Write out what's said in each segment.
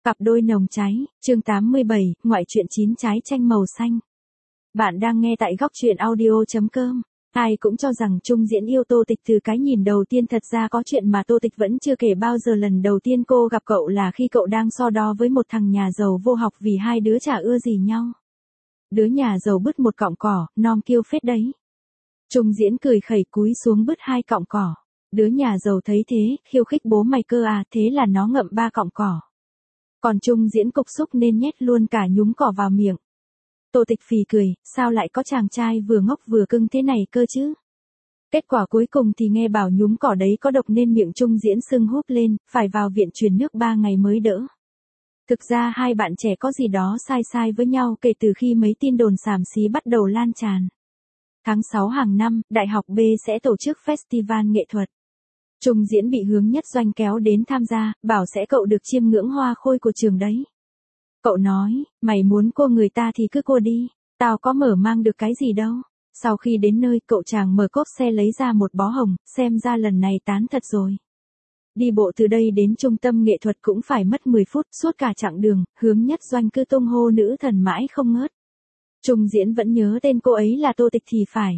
Cặp đôi nồng cháy, chương 87, ngoại truyện 9 trái chanh màu xanh. Bạn đang nghe tại góc truyện audio.com. Ai cũng cho rằng Trung Diễn yêu Tô Tịch từ cái nhìn đầu tiên, thật ra có chuyện mà Tô Tịch vẫn chưa kể bao giờ. Lần đầu tiên cô gặp cậu là khi cậu đang so đo với một thằng nhà giàu vô học vì hai đứa chả ưa gì nhau. Đứa nhà giàu bứt một cọng cỏ, nom kiêu phết đấy. Trung Diễn cười khẩy cúi xuống bứt 2 cọng cỏ. Đứa nhà giàu thấy thế, khiêu khích: bố mày cơ à, thế là nó ngậm 3 cọng cỏ. Còn Trung Diễn cục xúc nên nhét luôn cả nhúm cỏ vào miệng. Tô Tịch phì cười: sao lại có chàng trai vừa ngốc vừa cưng thế này cơ chứ? Kết quả cuối cùng thì nghe bảo nhúm cỏ đấy có độc nên miệng Trung Diễn sưng húp lên, phải vào viện truyền nước 3 ngày mới đỡ. Thực ra hai bạn trẻ có gì đó sai sai với nhau kể từ khi mấy tin đồn xàm xí bắt đầu lan tràn. Tháng 6 hàng năm, Đại học B sẽ tổ chức festival nghệ thuật. Trung Diễn bị Hướng Nhất Doanh kéo đến tham gia, bảo sẽ cậu được chiêm ngưỡng hoa khôi của trường đấy. Cậu nói: mày muốn cô người ta thì cứ cô đi, tao có mở mang được cái gì đâu. Sau khi đến nơi, cậu chàng mở cốp xe lấy ra một bó hồng, xem ra lần này tán thật rồi. Đi bộ từ đây đến trung tâm nghệ thuật cũng phải mất 10 phút, suốt cả chặng đường, Hướng Nhất Doanh cứ tung hô nữ thần mãi không ngớt. Trung Diễn vẫn nhớ tên cô ấy là Tô Tịch thì phải.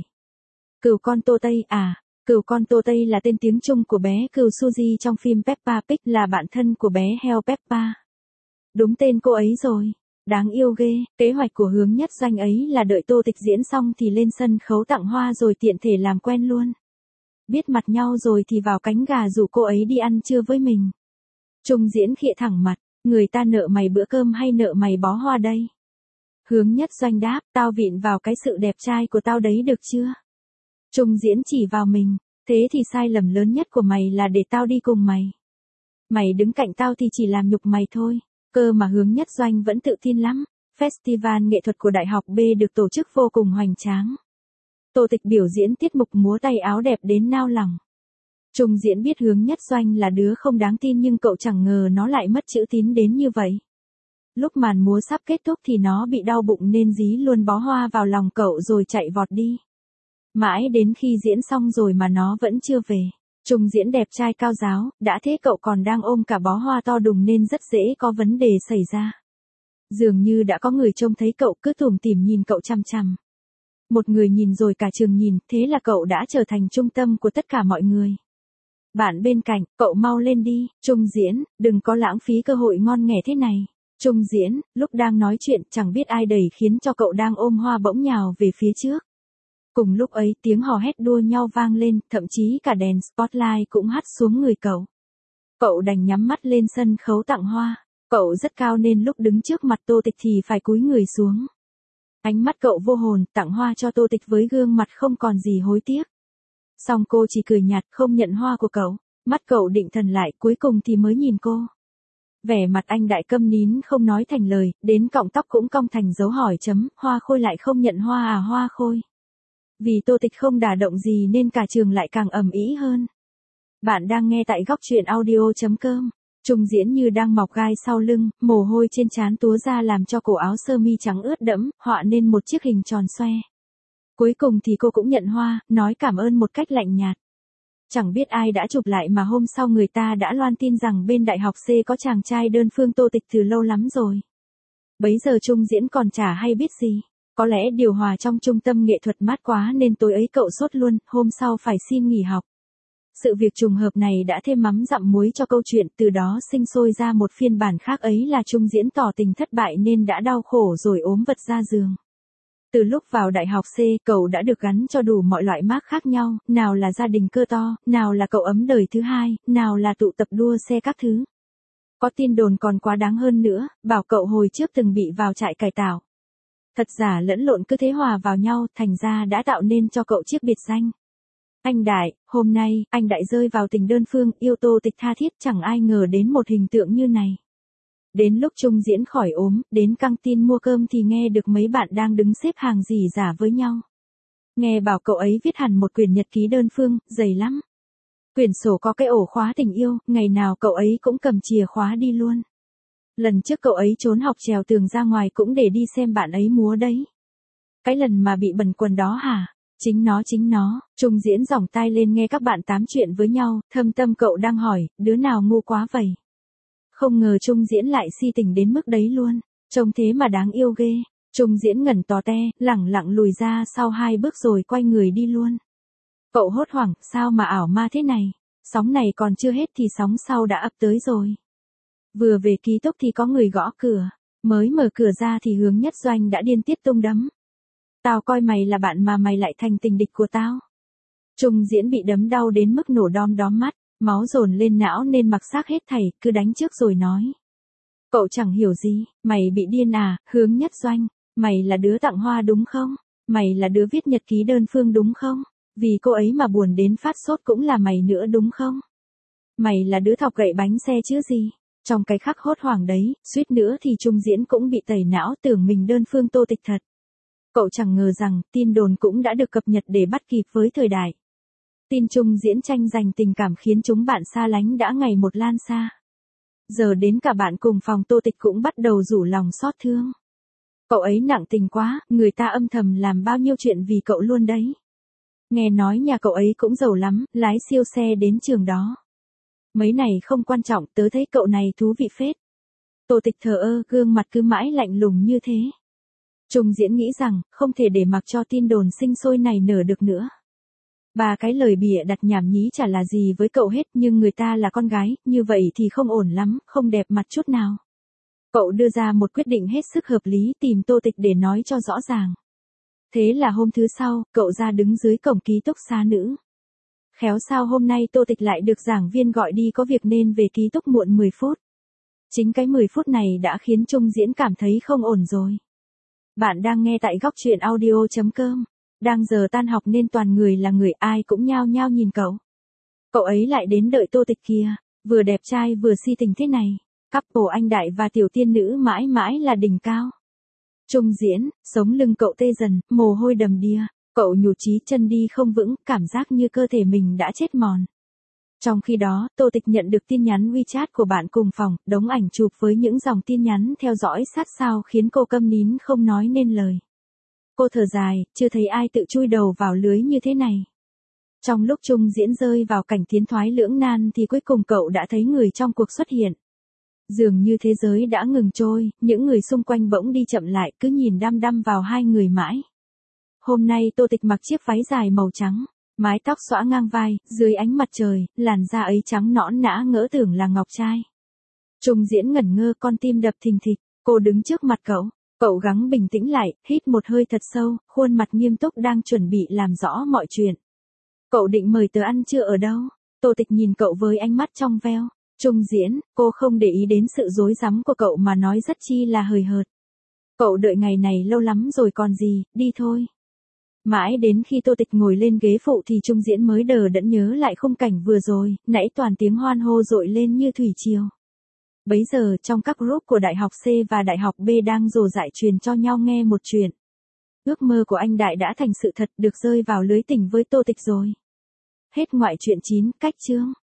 Cừu con Tô Tây à? Cừu con Tô Tây là tên tiếng Trung của bé cừu Suzy trong phim Peppa Pig, là bạn thân của bé heo Peppa. Đúng tên cô ấy rồi. Đáng yêu ghê. Kế hoạch của Hướng Nhất Doanh ấy là đợi Tô Tịch diễn xong thì lên sân khấu tặng hoa rồi tiện thể làm quen luôn. Biết mặt nhau rồi thì vào cánh gà rủ cô ấy đi ăn trưa với mình. Trung Diễn khịa thẳng mặt: người ta nợ mày bữa cơm hay nợ mày bó hoa đây? Hướng Nhất Doanh đáp: tao vịn vào cái sự đẹp trai của tao đấy được chưa? Trung Diễn chỉ vào mình: thế thì sai lầm lớn nhất của mày là để tao đi cùng mày. Mày đứng cạnh tao thì chỉ làm nhục mày thôi. Cơ mà Hướng Nhất Doanh vẫn tự tin lắm. Festival nghệ thuật của Đại học B được tổ chức vô cùng hoành tráng. Tô Tịch biểu diễn tiết mục múa tay áo đẹp đến nao lòng. Trung Diễn biết Hướng Nhất Doanh là đứa không đáng tin, nhưng cậu chẳng ngờ nó lại mất chữ tín đến như vậy. Lúc màn múa sắp kết thúc thì nó bị đau bụng nên dí luôn bó hoa vào lòng cậu rồi chạy vọt đi. Mãi đến khi diễn xong rồi mà nó vẫn chưa về. Trung Diễn đẹp trai cao ráo, đã thế cậu còn đang ôm cả bó hoa to đùng nên rất dễ có vấn đề xảy ra. Dường như đã có người trông thấy cậu, cứ tủm tỉm nhìn cậu chằm chằm. Một người nhìn rồi cả trường nhìn, thế là cậu đã trở thành trung tâm của tất cả mọi người. Bạn bên cạnh: cậu mau lên đi, Trung Diễn, đừng có lãng phí cơ hội ngon nghẻ thế này. Trung Diễn, lúc đang nói chuyện, chẳng biết ai đẩy khiến cho cậu đang ôm hoa bỗng nhào về phía trước. Cùng lúc ấy tiếng hò hét đua nhau vang lên, thậm chí cả đèn spotlight cũng hắt xuống người cậu. Cậu đành nhắm mắt lên sân khấu tặng hoa. Cậu rất cao nên lúc đứng trước mặt Tô Tịch thì phải cúi người xuống. Ánh mắt cậu vô hồn, tặng hoa cho Tô Tịch với gương mặt không còn gì hối tiếc. Xong cô chỉ cười nhạt không nhận hoa của cậu. Mắt cậu định thần lại, cuối cùng thì mới nhìn cô. Vẻ mặt anh đại câm nín không nói thành lời, đến cọng tóc cũng cong thành dấu hỏi chấm: hoa khôi lại không nhận hoa à hoa khôi? Vì Tô Tịch không đả động gì nên cả trường lại càng ầm ĩ hơn. Bạn đang nghe tại góc truyện audio.com. Trung Diễn như đang mọc gai sau lưng, mồ hôi trên trán túa ra làm cho cổ áo sơ mi trắng ướt đẫm, họa nên một chiếc hình tròn xoe. Cuối cùng thì cô cũng nhận hoa, nói cảm ơn một cách lạnh nhạt. Chẳng biết ai đã chụp lại mà hôm sau người ta đã loan tin rằng bên Đại học C có chàng trai đơn phương Tô Tịch từ lâu lắm rồi. Bấy giờ Trung Diễn còn chả hay biết gì. Có lẽ điều hòa trong trung tâm nghệ thuật mát quá nên tối ấy cậu sốt luôn, hôm sau phải xin nghỉ học. Sự việc trùng hợp này đã thêm mắm dặm muối cho câu chuyện, từ đó sinh sôi ra một phiên bản khác, ấy là Trung Diễn tỏ tình thất bại nên đã đau khổ rồi ốm vật ra giường. Từ lúc vào Đại học C, cậu đã được gắn cho đủ mọi loại mác khác nhau, nào là gia đình cơ to, nào là cậu ấm đời thứ hai, nào là tụ tập đua xe các thứ. Có tin đồn còn quá đáng hơn nữa, bảo cậu hồi trước từng bị vào trại cải tạo. Thật giả lẫn lộn cứ thế hòa vào nhau, thành ra đã tạo nên cho cậu chiếc biệt danh Anh Đại. Hôm nay, anh Đại rơi vào tình đơn phương, yêu Tô Tịch tha thiết, chẳng ai ngờ đến một hình tượng như này. Đến lúc Trung Diễn khỏi ốm, đến căng tin mua cơm thì nghe được mấy bạn đang đứng xếp hàng rỉ rả với nhau. Nghe bảo cậu ấy viết hẳn một quyển nhật ký đơn phương, dày lắm. Quyển sổ có cái ổ khóa tình yêu, ngày nào cậu ấy cũng cầm chìa khóa đi luôn. Lần trước cậu ấy trốn học trèo tường ra ngoài cũng để đi xem bạn ấy múa đấy. Cái lần mà bị bẩn quần đó hả? Chính nó. Trung Diễn giỏng tai lên nghe các bạn tám chuyện với nhau, thâm tâm cậu đang hỏi, đứa nào ngu quá vậy? Không ngờ Trung Diễn lại si tình đến mức đấy luôn. Trông thế mà đáng yêu ghê. Trung Diễn ngẩn tò te, lẳng lặng lùi ra sau 2 bước rồi quay người đi luôn. Cậu hốt hoảng, sao mà ảo ma thế này? Sóng này còn chưa hết thì sóng sau đã ập tới rồi. Vừa về ký túc thì có người gõ cửa. Mới mở cửa ra thì Hướng Nhất Doanh đã điên tiết tung đấm. Tao coi mày là bạn mà mày lại thành tình địch của tao. Trung Diễn bị đấm đau đến mức nổ đom đóm mắt, máu dồn lên não nên mặc xác hết thảy, cứ đánh trước rồi nói. Cậu chẳng hiểu gì, mày bị điên à, Hướng Nhất Doanh, mày là đứa tặng hoa đúng không? Mày là đứa viết nhật ký đơn phương đúng không? Vì cô ấy mà buồn đến phát sốt cũng là mày nữa đúng không? Mày là đứa thọc gậy bánh xe chứ gì? Trong cái khắc hốt hoảng đấy, suýt nữa thì Trung Diễn cũng bị tẩy não tưởng mình đơn phương Tô Tịch thật. Cậu chẳng ngờ rằng tin đồn cũng đã được cập nhật để bắt kịp với thời đại. Tin Trung Diễn tranh giành tình cảm khiến chúng bạn xa lánh đã ngày một lan xa. Giờ đến cả bạn cùng phòng Tô Tịch cũng bắt đầu rủ lòng xót thương. Cậu ấy nặng tình quá, người ta âm thầm làm bao nhiêu chuyện vì cậu luôn đấy. Nghe nói nhà cậu ấy cũng giàu lắm, lái siêu xe đến trường đó. Mấy này không quan trọng, tớ thấy cậu này thú vị phết. Tô Tịch thờ ơ, gương mặt cứ mãi lạnh lùng như thế. Trung Diễn nghĩ rằng, không thể để mặc cho tin đồn sinh sôi này nở được nữa. 3 cái lời bịa đặt nhảm nhí chả là gì với cậu hết, nhưng người ta là con gái, như vậy thì không ổn lắm, không đẹp mặt chút nào. Cậu đưa ra một quyết định hết sức hợp lý, tìm Tô Tịch để nói cho rõ ràng. Thế là hôm thứ sau, cậu ra đứng dưới cổng ký túc xá nữ. Khéo sao hôm nay Tô Tịch lại được giảng viên gọi đi có việc nên về ký túc muộn 10 phút. Chính cái 10 phút này đã khiến Trung Diễn cảm thấy không ổn rồi. Bạn đang nghe tại góc truyện audio.com. Đang giờ tan học nên toàn người là người, ai cũng nhao nhao nhìn cậu. Cậu ấy lại đến đợi Tô Tịch kia, vừa đẹp trai vừa si tình thế này. Couple anh đại và tiểu tiên nữ mãi mãi là đỉnh cao. Trung Diễn, sống lưng cậu tê dần, mồ hôi đầm đìa, cậu nhụt chí chân đi không vững, cảm giác như cơ thể mình đã chết mòn. Trong khi đó, Tô Tịch nhận được tin nhắn WeChat của bạn cùng phòng, đống ảnh chụp với những dòng tin nhắn theo dõi sát sao khiến cô câm nín không nói nên lời. Cô thở dài, chưa thấy ai tự chui đầu vào lưới như thế này. Trong lúc Trung Diễn rơi vào cảnh tiến thoái lưỡng nan thì cuối cùng cậu đã thấy người trong cuộc xuất hiện. Dường như thế giới đã ngừng trôi, những người xung quanh bỗng đi chậm lại cứ nhìn đăm đăm vào hai người mãi. Hôm nay Tô Tịch mặc chiếc váy dài màu trắng, mái tóc xõa ngang vai, dưới ánh mặt trời, làn da ấy trắng nõn nã ngỡ tưởng là ngọc trai. Trung Diễn ngẩn ngơ, con tim đập thình thịch, cô đứng trước mặt cậu. Cậu gắng bình tĩnh lại, hít một hơi thật sâu, khuôn mặt nghiêm túc đang chuẩn bị làm rõ mọi chuyện. Cậu định mời tớ ăn trưa ở đâu? Tô Tịch nhìn cậu với ánh mắt trong veo. Trung Diễn, cô không để ý đến sự rối rắm của cậu mà nói rất chi là hời hợt. Cậu đợi ngày này lâu lắm rồi còn gì, đi thôi. Mãi đến khi Tô Tịch ngồi lên ghế phụ thì Trung Diễn mới đờ đẫn nhớ lại khung cảnh vừa rồi, nãy toàn tiếng hoan hô dội lên như thủy triều. Bấy giờ trong các group của Đại học C và Đại học B đang rồ rại truyền cho nhau nghe một chuyện. Ước mơ của anh Đại đã thành sự thật, được rơi vào lưới tình với Tô Tịch rồi. Hết ngoại truyện 9, cách chương.